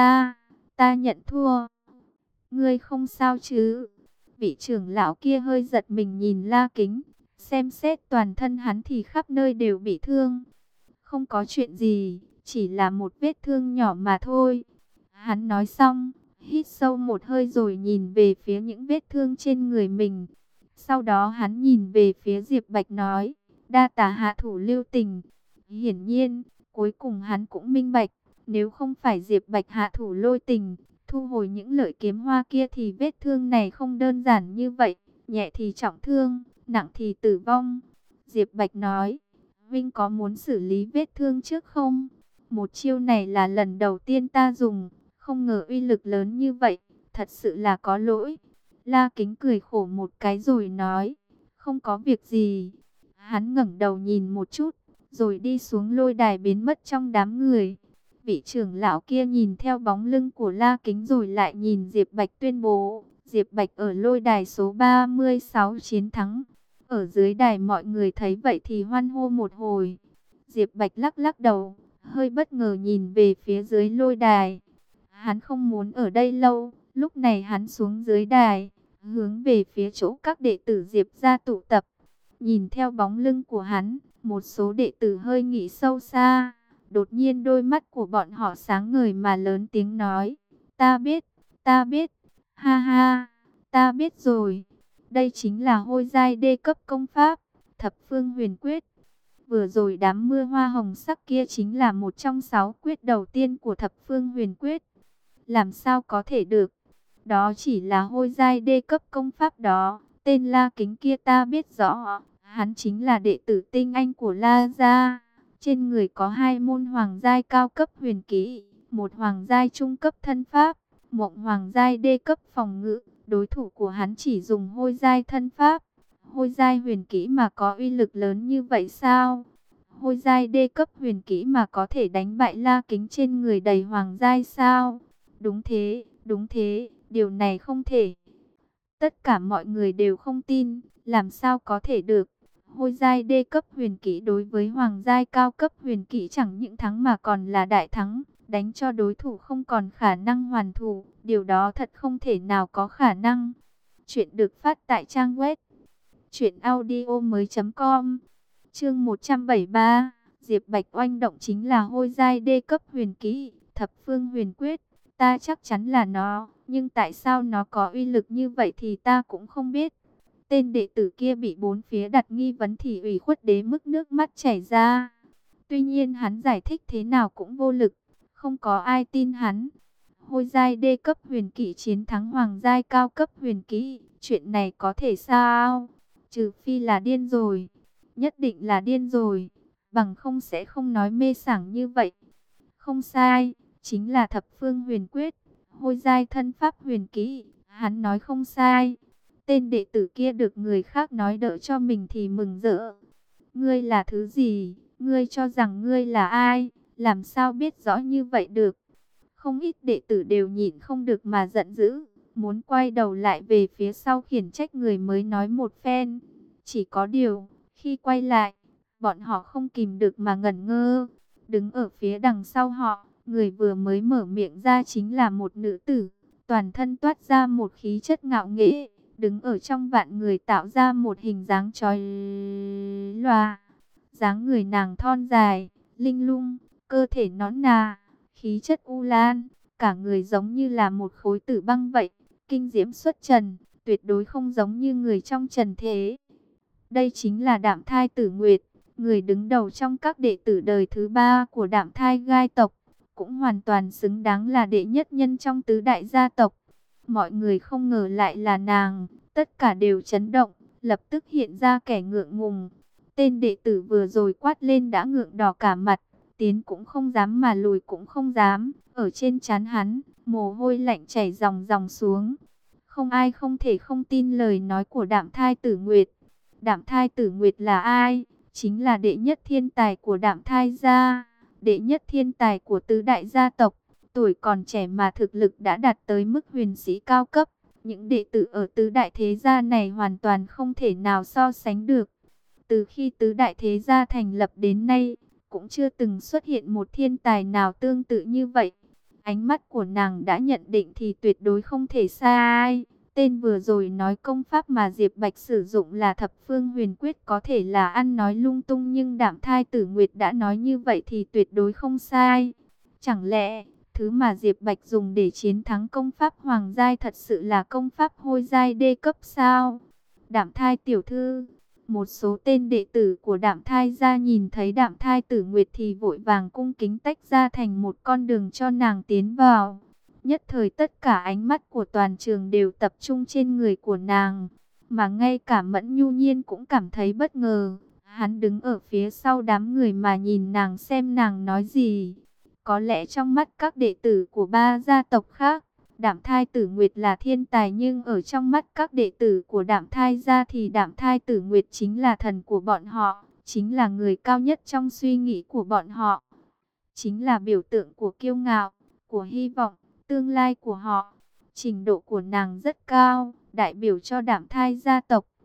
ta nhận thua. Ngươi không sao chứ? Vị trưởng lão kia hơi giật mình nhìn La Kính, xem xét toàn thân hắn thì khắp nơi đều bị thương. Không có chuyện gì, chỉ là một vết thương nhỏ mà thôi. Hắn nói xong, hít sâu một hơi rồi nhìn về phía những vết thương trên người mình. Sau đó hắn nhìn về phía Diệp Bạch nói, đa tạ hạ thủ lưu tình. Hiển nhiên, cuối cùng hắn cũng minh bạch, nếu không phải Diệp Bạch hạ thủ lôi tình, thu hồi những lợi kiếm hoa kia thì vết thương này không đơn giản như vậy, nhẹ thì trọng thương, nặng thì tử vong. Diệp Bạch nói, Vinh có muốn xử lý vết thương trước không? Một chiêu này là lần đầu tiên ta dùng, không ngờ uy lực lớn như vậy, thật sự là có lỗi. La Kính cười khổ một cái rồi nói, không có việc gì. Hắn ngẩng đầu nhìn một chút, rồi đi xuống lôi đài biến mất trong đám người. Vị trưởng lão kia nhìn theo bóng lưng của La Kính rồi lại nhìn Diệp Bạch tuyên bố, Diệp Bạch ở lôi đài số 36 chiến thắng. Ở dưới đài mọi người thấy vậy thì hoan hô một hồi. Diệp Bạch lắc lắc đầu, hơi bất ngờ nhìn về phía dưới lôi đài. Hắn không muốn ở đây lâu, lúc này hắn xuống dưới đài, hướng về phía chỗ các đệ tử Diệp gia tụ tập. Nhìn theo bóng lưng của hắn, một số đệ tử hơi nghĩ sâu xa. Đột nhiên đôi mắt của bọn họ sáng ngời mà lớn tiếng nói: ta biết, ha ha, ta biết rồi. Đây chính là hôi giai đê cấp công pháp, Thập Phương Huyền Quyết. Vừa rồi đám mưa hoa hồng sắc kia chính là một trong 6 quyết đầu tiên của Thập Phương Huyền Quyết. Làm sao có thể được? Đó chỉ là hôi giai đê cấp công pháp đó. Tên La Kính kia ta biết rõ, hắn chính là đệ tử tinh anh của La gia. Trên người có 2 môn hoàng giai cao cấp huyền kỹ, một hoàng giai trung cấp thân pháp, một hoàng giai đê cấp phòng ngự. Đối thủ của hắn chỉ dùng hôi giai thân pháp, hôi giai huyền kỹ mà có uy lực lớn như vậy sao? Hôi giai đê cấp huyền kỹ mà có thể đánh bại La Kính trên người đầy hoàng giai sao? Đúng thế, điều này không thể. Tất cả mọi người đều không tin, làm sao có thể được? Hôi giai đê cấp huyền kỹ đối với hoàng giai cao cấp huyền kỹ chẳng những thắng mà còn là đại thắng, đánh cho đối thủ không còn khả năng hoàn thủ, điều đó thật không thể nào có khả năng. Chuyện được phát tại trang web truyệnaudiomoi.com. Chương 173, Diệp Bạch oanh động chính là hôi giai đê cấp huyền kỹ, Thập Phương Huyền Quyết. Ta chắc chắn là nó, nhưng tại sao nó có uy lực như vậy thì ta cũng không biết. Tên đệ tử kia bị bốn phía đặt nghi vấn thì ủy khuất đến mức nước mắt chảy ra. Tuy nhiên hắn giải thích thế nào cũng vô lực, không có ai tin hắn. Hôi giai đê cấp huyền kỹ chiến thắng hoàng giai cao cấp huyền kỹ, chuyện này có thể sao? Trừ phi là điên rồi, nhất định là điên rồi, bằng không sẽ không nói mê sảng như vậy. Không sai, chính là Thập Phương Huyền Quyết, hôi giai thân pháp huyền kỹ, hắn nói không sai. Tên đệ tử kia được người khác nói đỡ cho mình thì mừng rỡ. Ngươi là thứ gì? Ngươi cho rằng ngươi là ai? Làm sao biết rõ như vậy được? Không ít đệ tử đều nhịn không được mà giận dữ, muốn quay đầu lại về phía sau khiển trách người mới nói một phen. Chỉ có điều, khi quay lại, bọn họ không kìm được mà ngẩn ngơ. Đứng ở phía đằng sau họ, người vừa mới mở miệng ra chính là một nữ tử, toàn thân toát ra một khí chất ngạo nghễ, đứng ở trong vạn người tạo ra một hình dáng chói lòa. Dáng người nàng thon dài, linh lung, cơ thể nõn nà, khí chất u lan, cả người giống như là một khối tử băng vậy, kinh diễm xuất trần, tuyệt đối không giống như người trong trần thế. Đây chính là Đạm Thai Tử Nguyệt, người đứng đầu trong các đệ tử đời thứ 3 của Đạm Thai Gai tộc, cũng hoàn toàn xứng đáng là đệ nhất nhân trong tứ đại gia tộc. Mọi người không ngờ lại là nàng, tất cả đều chấn động, lập tức hiện ra kẻ ngượng ngùng. Tên đệ tử vừa rồi quát lên đã ngượng đỏ cả mặt, tiến cũng không dám mà lùi cũng không dám, ở trên trán hắn, mồ hôi lạnh chảy ròng ròng xuống. Không ai không thể không tin lời nói của Đạm Thai Tử Nguyệt. Đạm Thai Tử Nguyệt là ai? Chính là đệ nhất thiên tài của Đạm Thai gia, đệ nhất thiên tài của tứ đại gia tộc. Tuổi còn trẻ mà thực lực đã đạt tới mức huyền sĩ cao cấp. Những đệ tử ở tứ đại thế gia này hoàn toàn không thể nào so sánh được. Từ khi tứ đại thế gia thành lập đến nay, cũng chưa từng xuất hiện một thiên tài nào tương tự như vậy. Ánh mắt của nàng đã nhận định thì tuyệt đối không thể sai. Tên vừa rồi nói công pháp mà Diệp Bạch sử dụng là Thập Phương Huyền Quyết có thể là ăn nói lung tung, nhưng Đạm Thai Tử Nguyệt đã nói như vậy thì tuyệt đối không sai. Chẳng lẽ thứ mà Diệp Bạch dùng để chiến thắng công pháp hoàng giai thật sự là công pháp hôi giai đê cấp sao? Đạm Thai tiểu thư, một số tên đệ tử của Đạm Thai gia nhìn thấy Đạm Thai Tử Nguyệt thì vội vàng cung kính tách ra thành một con đường cho nàng tiến vào. Nhất thời tất cả ánh mắt của toàn trường đều tập trung trên người của nàng, mà ngay cả Mẫn Nhu Nhiên cũng cảm thấy bất ngờ. Hắn đứng ở phía sau đám người mà nhìn nàng xem nàng nói gì. Có lẽ trong mắt các đệ tử của ba gia tộc khác, Đạm Thai Tử Nguyệt là thiên tài, nhưng ở trong mắt các đệ tử của Đạm Thai gia thì Đạm Thai Tử Nguyệt chính là thần của bọn họ, chính là người cao nhất trong suy nghĩ của bọn họ, chính là biểu tượng của kiêu ngạo, của hy vọng, tương lai của họ. Trình độ của nàng rất cao, đại biểu cho Đạm Thai gia tộc.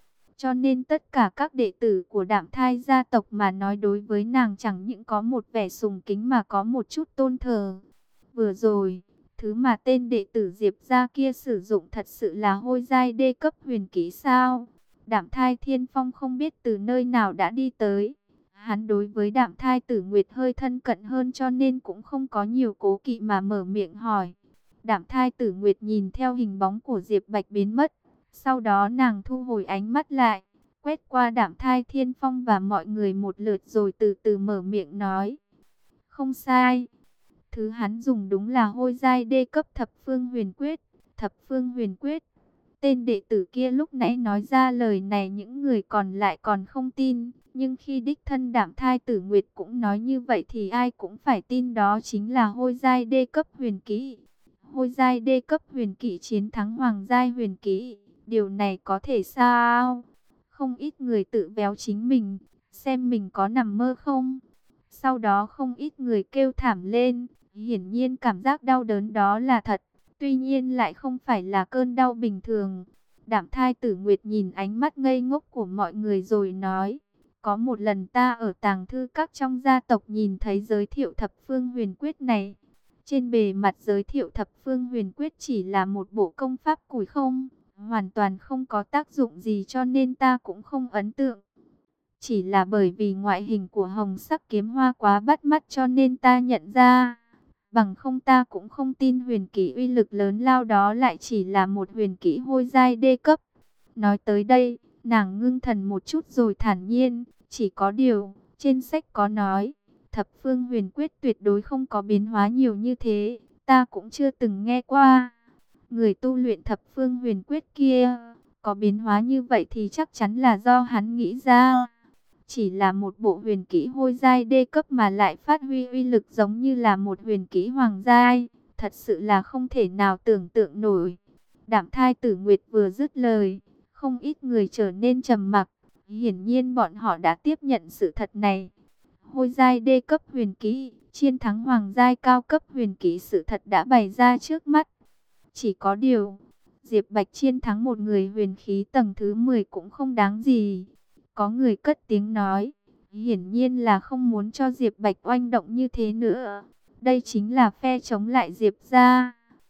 cho nên tất cả các đệ tử của Đạm Thai gia tộc mà nói đối với nàng chẳng những có một vẻ sùng kính mà có một chút tôn thờ. Vừa rồi, thứ mà tên đệ tử Diệp gia kia sử dụng thật sự là hôi giai đê cấp huyền kỹ sao? Đạm Thai Thiên Phong không biết từ nơi nào đã đi tới. Hắn đối với Đạm Thai Tử Nguyệt hơi thân cận hơn cho nên cũng không có nhiều cố kỵ mà mở miệng hỏi. Đạm Thai Tử Nguyệt nhìn theo hình bóng của Diệp Bạch biến mất. Sau đó nàng thu hồi ánh mắt lại, quét qua Đạm Thai Thiên Phong và mọi người một lượt rồi từ từ mở miệng nói. Không sai. Thứ hắn dùng đúng là hôi giai đê cấp thập phương huyền quyết. Thập phương huyền quyết. Tên đệ tử kia lúc nãy nói ra lời này những người còn lại còn không tin. Nhưng khi đích thân Đạm Thai Tử Nguyệt cũng nói như vậy thì ai cũng phải tin đó chính là hôi giai đê cấp huyền kỹ. Hôi giai đê cấp huyền kỹ chiến thắng hoàng giai huyền kỹ. Điều này có thể sao? Không ít người tự véo chính mình, xem mình có nằm mơ không? Sau đó không ít người kêu thảm lên, hiển nhiên cảm giác đau đớn đó là thật, tuy nhiên lại không phải là cơn đau bình thường. Đạm Thai Tử Nguyệt nhìn ánh mắt ngây ngốc của mọi người rồi nói, có một lần ta ở tàng thư các trong gia tộc nhìn thấy giới thiệu thập phương huyền quyết này. Trên bề mặt giới thiệu thập phương huyền quyết chỉ là một bộ công pháp củi không, hoàn toàn không có tác dụng gì cho nên ta cũng không ấn tượng. Chỉ là bởi vì ngoại hình của hồng sắc kiếm hoa quá bắt mắt cho nên ta nhận ra. Bằng không ta cũng không tin huyền kỹ uy lực lớn lao đó lại chỉ là một huyền kỹ hôi giai đê cấp. Nói tới đây, nàng ngưng thần một chút rồi thản nhiên, chỉ có điều, trên sách có nói, thập phương huyền quyết tuyệt đối không có biến hóa nhiều như thế, ta cũng chưa từng nghe qua. Người tu luyện thập phương huyền quyết kia, có biến hóa như vậy thì chắc chắn là do hắn nghĩ ra. Chỉ là một bộ huyền kỹ hôi giai đê cấp mà lại phát huy uy lực giống như là một huyền kỹ hoàng giai, thật sự là không thể nào tưởng tượng nổi. Đạm Thai Tử Nguyệt vừa dứt lời, không ít người trở nên trầm mặc, hiển nhiên bọn họ đã tiếp nhận sự thật này. Hôi giai đê cấp huyền kỹ, chiến thắng hoàng giai cao cấp huyền kỹ, sự thật đã bày ra trước mắt. Chỉ có điều, Diệp Bạch chiến thắng một người huyền khí tầng thứ 10 cũng không đáng gì. Có người cất tiếng nói, hiển nhiên là không muốn cho Diệp Bạch oanh động như thế nữa. Đây chính là phe chống lại Diệp gia.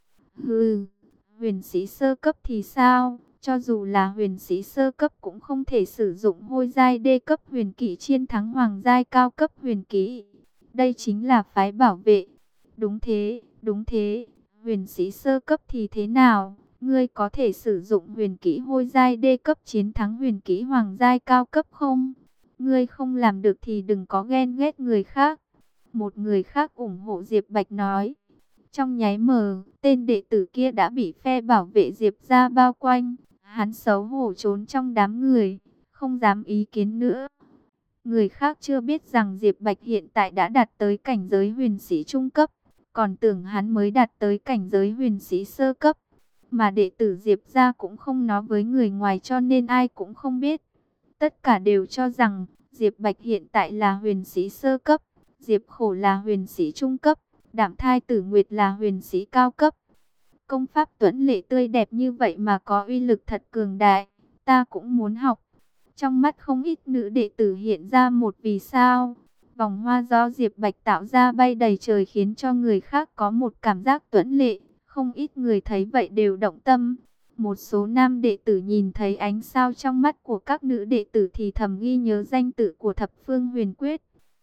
Hừ, huyền sĩ sơ cấp thì sao? Cho dù là huyền sĩ sơ cấp cũng không thể sử dụng hôi giai đê cấp huyền kỹ chiến thắng hoàng giai cao cấp huyền kỹ. Đây chính là phái bảo vệ. Đúng thế, đúng thế. Huyền sĩ sơ cấp thì thế nào? Ngươi có thể sử dụng huyền kỹ hôi giai đê cấp chiến thắng huyền kỹ hoàng giai cao cấp không? Ngươi không làm được thì đừng có ghen ghét người khác. Một người khác ủng hộ Diệp Bạch nói. Trong nháy mờ, tên đệ tử kia đã bị phe bảo vệ Diệp gia bao quanh. Hắn xấu hổ trốn trong đám người, không dám ý kiến nữa. Người khác chưa biết rằng Diệp Bạch hiện tại đã đạt tới cảnh giới huyền sĩ trung cấp, còn tưởng hắn mới đạt tới cảnh giới huyền sĩ sơ cấp. Mà đệ tử Diệp gia cũng không nói với người ngoài cho nên ai cũng không biết. Tất cả đều cho rằng Diệp Bạch hiện tại là huyền sĩ sơ cấp, Diệp Khổ là huyền sĩ trung cấp, Đạm Thai Tử Nguyệt là huyền sĩ cao cấp. Công pháp tuẫn lệ tươi đẹp như vậy mà có uy lực thật cường đại, ta cũng muốn học. Trong mắt không ít nữ đệ tử hiện ra một vì sao. Vòng hoa do Diệp Bạch tạo ra bay đầy trời khiến cho người khác có một cảm giác tuẫn lệ. Không ít người thấy vậy đều động tâm. Một số nam đệ tử nhìn thấy ánh sao trong mắt của các nữ đệ tử thì thầm ghi nhớ danh tự của thập phương huyền quyết.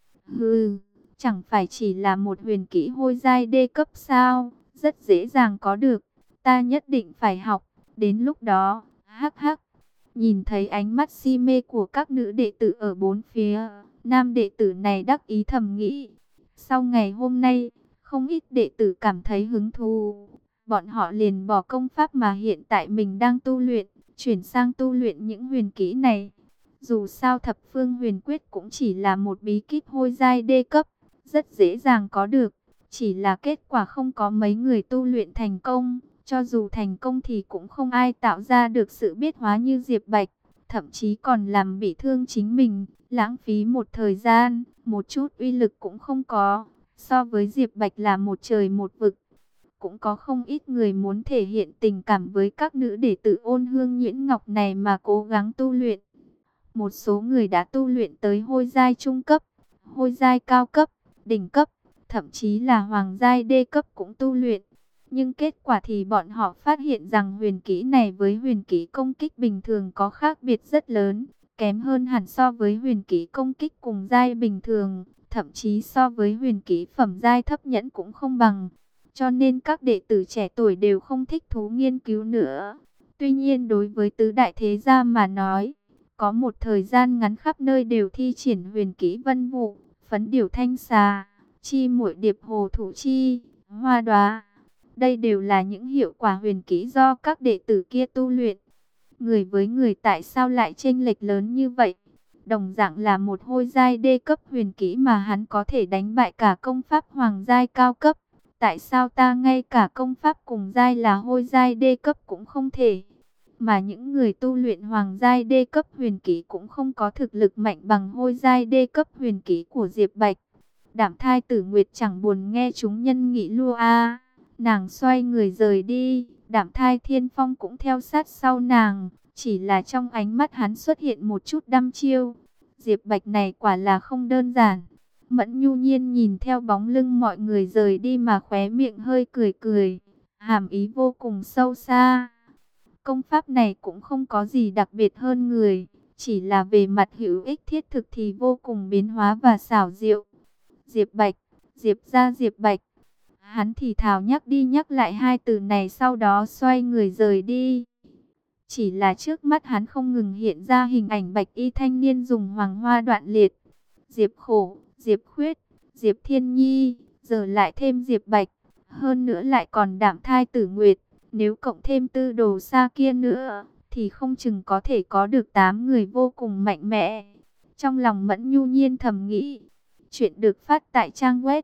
Hừ, chẳng phải chỉ là một huyền kỹ hôi giai đê cấp sao, rất dễ dàng có được. Ta nhất định phải học, đến lúc đó, hắc hắc. Nhìn thấy ánh mắt si mê của các nữ đệ tử ở bốn phía, nam đệ tử này đắc ý thầm nghĩ. Sau ngày hôm nay, không ít đệ tử cảm thấy hứng thú. Bọn họ liền bỏ công pháp mà hiện tại mình đang tu luyện, chuyển sang tu luyện những huyền kỹ này. Dù sao thập phương huyền quyết cũng chỉ là một bí kíp hôi giai đê cấp, rất dễ dàng có được. Chỉ là kết quả không có mấy người tu luyện thành công. Cho dù thành công thì cũng không ai tạo ra được sự biết hóa như Diệp Bạch. Thậm chí còn làm bị thương chính mình, lãng phí một thời gian, một chút uy lực cũng không có. So với Diệp Bạch là một trời một vực. Cũng có không ít người muốn thể hiện tình cảm với các nữ đệ tử Ôn Hương Nhuyễn Ngọc này mà cố gắng tu luyện. Một số người đã tu luyện tới hôi giai trung cấp, hôi giai cao cấp, đỉnh cấp, thậm chí là hoàng giai đê cấp cũng tu luyện. Nhưng kết quả thì bọn họ phát hiện rằng huyền kỹ này với huyền kỹ công kích bình thường có khác biệt rất lớn, kém hơn hẳn so với huyền kỹ công kích cùng giai bình thường, thậm chí so với huyền kỹ phẩm giai thấp nhẫn cũng không bằng. Cho nên các đệ tử trẻ tuổi đều không thích thú nghiên cứu nữa. Tuy nhiên đối với tứ đại thế gia mà nói, có một thời gian ngắn khắp nơi đều thi triển huyền kỹ vân vụ, phấn điểu thanh xà, chi muội điệp hồ thủ chi, hoa đóa. Đây đều là những hiệu quả huyền kỹ do các đệ tử kia tu luyện. Người với người tại sao lại chênh lệch lớn như vậy? Đồng dạng là một hôi giai đê cấp huyền kỹ mà hắn có thể đánh bại cả công pháp hoàng giai cao cấp. Tại sao ta ngay cả công pháp cùng giai là hôi giai đê cấp cũng không thể? Mà những người tu luyện hoàng giai đê cấp huyền kỹ cũng không có thực lực mạnh bằng hôi giai đê cấp huyền kỹ của Diệp Bạch. Đảm Thai Tử Nguyệt chẳng buồn nghe chúng nhân nghị lua a. Nàng xoay người rời đi, Đảm Thai Thiên Phong cũng theo sát sau nàng, chỉ là trong ánh mắt hắn xuất hiện một chút đăm chiêu. Diệp Bạch này quả là không đơn giản. Mẫn Nhu Nhiên nhìn theo bóng lưng mọi người rời đi mà khóe miệng hơi cười cười, hàm ý vô cùng sâu xa. Công pháp này cũng không có gì đặc biệt hơn người, chỉ là về mặt hữu ích thiết thực thì vô cùng biến hóa và xảo diệu. Diệp Bạch, Diệp gia Diệp Bạch. Hắn thì thào nhắc đi nhắc lại hai từ này sau đó xoay người rời đi. Chỉ là trước mắt hắn không ngừng hiện ra hình ảnh bạch y thanh niên dùng hoàng hoa đoạn liệt. Diệp Khổ, Diệp Khuyết, Diệp Thiên Nhi, giờ lại thêm Diệp Bạch. Hơn nữa lại còn Đảm Thai Tử Nguyệt. Nếu cộng thêm Tư Đồ Sa kia nữa, thì không chừng có thể có được 8 người vô cùng mạnh mẽ. Trong lòng Mẫn Nhu Nhiên thầm nghĩ. Chuyện được phát tại trang web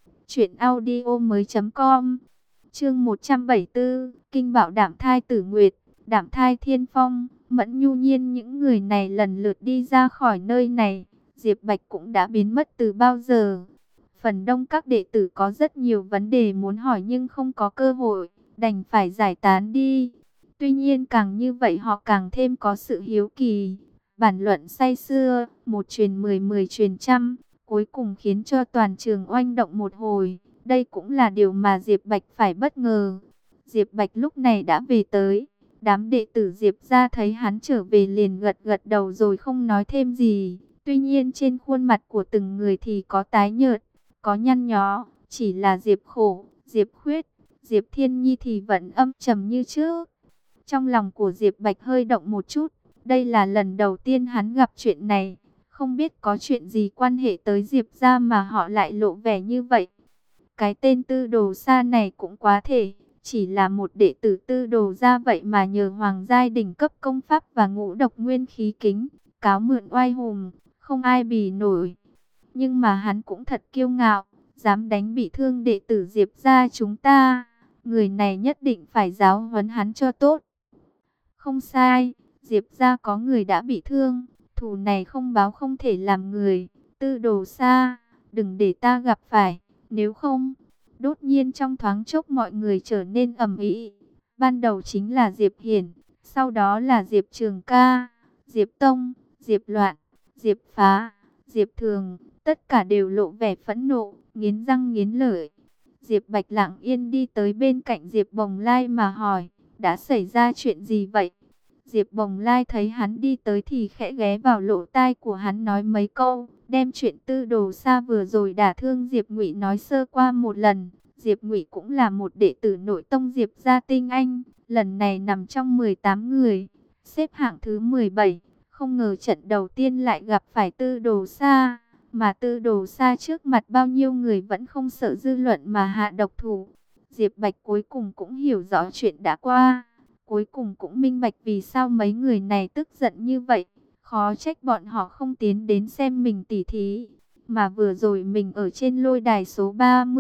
truyệnaudiomoi.com. Chương 174, Kinh Bảo Đảm Thai Tử Nguyệt, Đảm Thai Thiên Phong, Mẫn Nhu Nhiên những người này lần lượt đi ra khỏi nơi này. Diệp Bạch cũng đã biến mất từ bao giờ. Phần đông các đệ tử có rất nhiều vấn đề muốn hỏi nhưng không có cơ hội, đành phải giải tán đi. Tuy nhiên càng như vậy họ càng thêm có sự hiếu kỳ. Bản luận say sưa, một truyền 10 10 truyền trăm, cuối cùng khiến cho toàn trường oanh động một hồi. Đây cũng là điều mà Diệp Bạch phải bất ngờ. Diệp Bạch lúc này đã về tới. Đám đệ tử Diệp gia thấy hắn trở về liền gật gật đầu rồi không nói thêm gì. Tuy nhiên trên khuôn mặt của từng người thì có tái nhợt, có nhăn nhó. Chỉ là Diệp Khổ, Diệp Khuyết, Diệp Thiên Nhi thì vẫn âm trầm như trước. Trong lòng của Diệp Bạch hơi động một chút. Đây là lần đầu tiên hắn gặp chuyện này. Không biết có chuyện gì quan hệ tới Diệp gia mà họ lại lộ vẻ như vậy. Cái tên Tư Đồ Sa này cũng quá thể. Chỉ là một đệ tử Tư Đồ gia vậy mà nhờ hoàng giai đỉnh cấp công pháp và ngũ độc nguyên khí kính, cáo mượn oai hùng, không ai bì nổi. Nhưng mà hắn cũng thật kiêu ngạo, dám đánh bị thương đệ tử Diệp gia chúng ta. Người này nhất định phải giáo huấn hắn cho tốt. Không sai, Diệp gia có người đã bị thương, thù này không báo không thể làm người. Tư Đồ Sa, đừng để ta gặp phải, nếu không. Đột nhiên trong thoáng chốc mọi người trở nên ầm ĩ. Ban đầu chính là Diệp Hiển, sau đó là Diệp Trường Ca, Diệp Tông, Diệp Loạn, Diệp Phá, Diệp Thường, tất cả đều lộ vẻ phẫn nộ, nghiến răng nghiến lợi. Diệp Bạch lặng yên đi tới bên cạnh Diệp Bồng Lai mà hỏi, đã xảy ra chuyện gì vậy? Diệp Bồng Lai thấy hắn đi tới thì khẽ ghé vào lỗ tai của hắn nói mấy câu, đem chuyện Tư Đồ Sa vừa rồi đả thương Diệp Ngụy nói sơ qua một lần. Diệp Ngụy cũng là một đệ tử nội tông Diệp gia tinh anh, lần này nằm trong 18 người, xếp hạng thứ 17. Không ngờ trận đầu tiên lại gặp phải Tư Đồ Sa, mà Tư Đồ Sa trước mặt bao nhiêu người vẫn không sợ dư luận mà hạ độc thủ. Diệp Bạch cuối cùng cũng hiểu rõ chuyện đã qua. Cuối cùng cũng minh bạch vì sao mấy người này tức giận như vậy. Khó trách bọn họ không tiến đến xem mình tỉ thí. Mà vừa rồi mình ở trên lôi đài số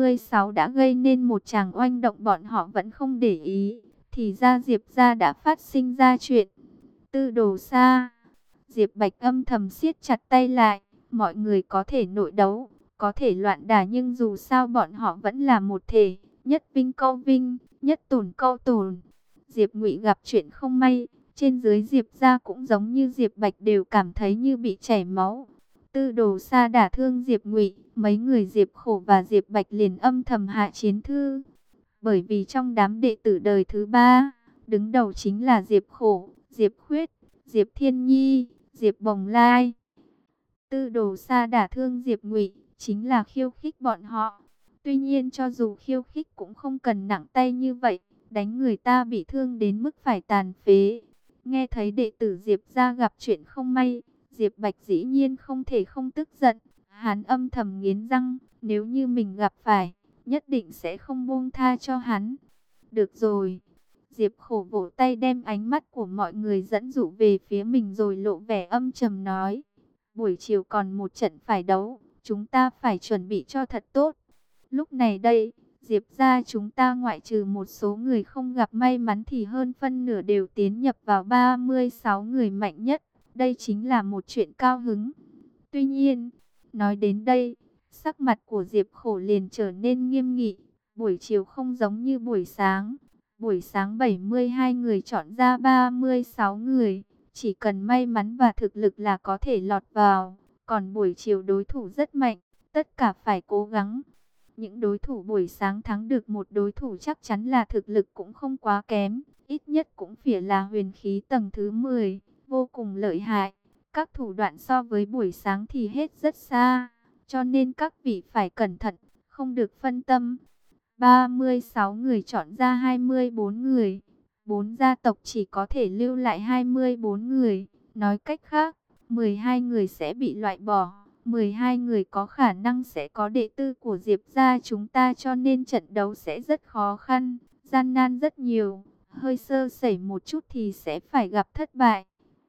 36 đã gây nên một tràng oanh động bọn họ vẫn không để ý. Thì ra Diệp gia đã phát sinh ra chuyện. Tư Đồ Sa. Diệp Bạch âm thầm siết chặt tay lại. Mọi người có thể nội đấu, có thể loạn đả nhưng dù sao bọn họ vẫn là một thể. Nhất vinh câu vinh, nhất tổn câu tổn. Diệp Ngụy gặp chuyện không may, Trên dưới Diệp gia cũng giống như Diệp Bạch đều cảm thấy như bị chảy máu. Tư Đồ Sa đả thương Diệp Ngụy, mấy người Diệp Khổ và Diệp Bạch liền âm thầm hạ chiến thư. Bởi vì trong đám đệ tử đời thứ ba, đứng đầu chính là Diệp Khổ, Diệp Khuyết, Diệp Thiên Nhi, Diệp Bồng Lai. Tư Đồ Sa đả thương Diệp Ngụy, chính là khiêu khích bọn họ. Tuy nhiên cho dù khiêu khích cũng không cần nặng tay như vậy, đánh người ta bị thương đến mức phải tàn phế. Nghe thấy đệ tử Diệp gia gặp chuyện không may, Diệp Bạch dĩ nhiên không thể không tức giận. Hắn âm thầm nghiến răng, nếu như mình gặp phải, nhất định sẽ không buông tha cho hắn. Được rồi. Diệp Khổ vỗ tay đem ánh mắt của mọi người dẫn dụ về phía mình rồi lộ vẻ âm trầm nói. Buổi chiều còn một trận phải đấu, chúng ta phải chuẩn bị cho thật tốt. Lúc này đây, Diệp gia chúng ta ngoại trừ một số người không gặp may mắn thì hơn phân nửa đều tiến nhập vào 36 người mạnh nhất. Đây chính là một chuyện cao hứng. Tuy nhiên, nói đến đây, sắc mặt của Diệp Khổ liền trở nên nghiêm nghị. Buổi chiều không giống như buổi sáng. Buổi sáng 72 người chọn ra 36 người. Chỉ cần may mắn và thực lực là có thể lọt vào. Còn buổi chiều đối thủ rất mạnh. Tất cả phải cố gắng. Những đối thủ buổi sáng thắng được một đối thủ chắc chắn là thực lực cũng không quá kém. Ít nhất cũng phải là huyền khí tầng thứ 10. Vô cùng lợi hại. Các thủ đoạn so với buổi sáng thì hết rất xa. Cho nên các vị phải cẩn thận. Không được phân tâm. 36 người chọn ra 24 người. 4 gia tộc chỉ có thể lưu lại 24 người. Nói cách khác, 12 người sẽ bị loại bỏ. 12 người có khả năng sẽ có đệ tử của Diệp gia chúng ta, cho nên trận đấu sẽ rất khó khăn, gian nan rất nhiều. Hơi sơ sẩy một chút thì sẽ phải gặp thất bại.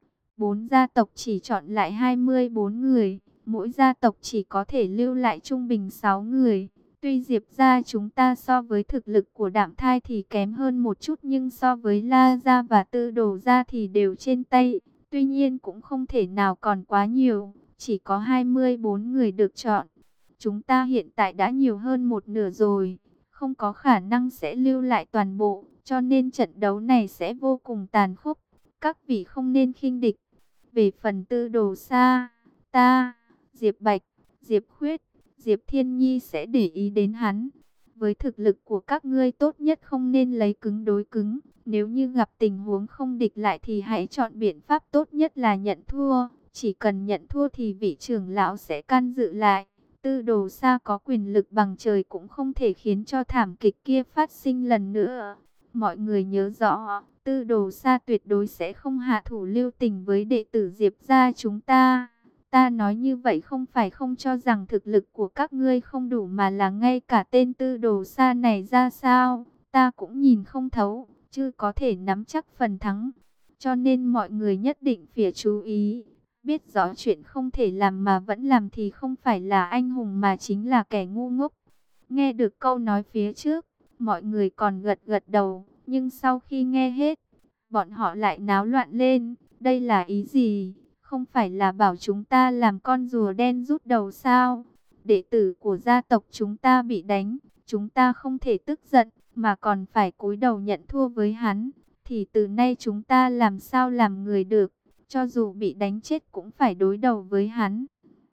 4 gia tộc chỉ chọn lại 24 người. Mỗi gia tộc chỉ có thể lưu lại trung bình 6 người. Tuy Diệp gia chúng ta so với thực lực của Đạm Thai thì kém hơn một chút, nhưng so với La gia và Tư Đồ gia thì đều trên tay. Tuy nhiên cũng không thể nào còn quá nhiều. Chỉ có 24 người được chọn. Chúng ta hiện tại đã nhiều hơn một nửa rồi. Không có khả năng sẽ lưu lại toàn bộ. Cho nên trận đấu này sẽ vô cùng tàn khốc. Các vị không nên khinh địch. Về phần Tư Đồ Sa, ta, Diệp Bạch, Diệp Khuyết, Diệp Thiên Nhi sẽ để ý đến hắn. Với thực lực của các ngươi tốt nhất không nên lấy cứng đối cứng. Nếu như gặp tình huống không địch lại thì hãy chọn biện pháp tốt nhất là nhận thua. Chỉ cần nhận thua thì vị trưởng lão sẽ can dự lại. Tư Đồ Sa có quyền lực bằng trời cũng không thể khiến cho thảm kịch kia phát sinh lần nữa. Mọi người nhớ rõ, Tư Đồ Sa tuyệt đối sẽ không hạ thủ lưu tình với đệ tử Diệp gia chúng ta. Ta nói như vậy không phải không cho rằng thực lực của các ngươi không đủ, mà là ngay cả tên Tư Đồ Sa này ra sao, ta cũng nhìn không thấu, chứ có thể nắm chắc phần thắng. Cho nên mọi người nhất định phải chú ý. Biết rõ chuyện không thể làm mà vẫn làm thì không phải là anh hùng mà chính là kẻ ngu ngốc. Nghe được câu nói phía trước, mọi người còn gật gật đầu, nhưng sau khi nghe hết, bọn họ lại náo loạn lên. Đây là ý gì? Không phải là bảo chúng ta làm con rùa đen rút đầu sao? Đệ tử của gia tộc chúng ta bị đánh, chúng ta không thể tức giận, mà còn phải cúi đầu nhận thua với hắn. Thì từ nay chúng ta làm sao làm người được? Cho dù bị đánh chết cũng phải đối đầu với hắn.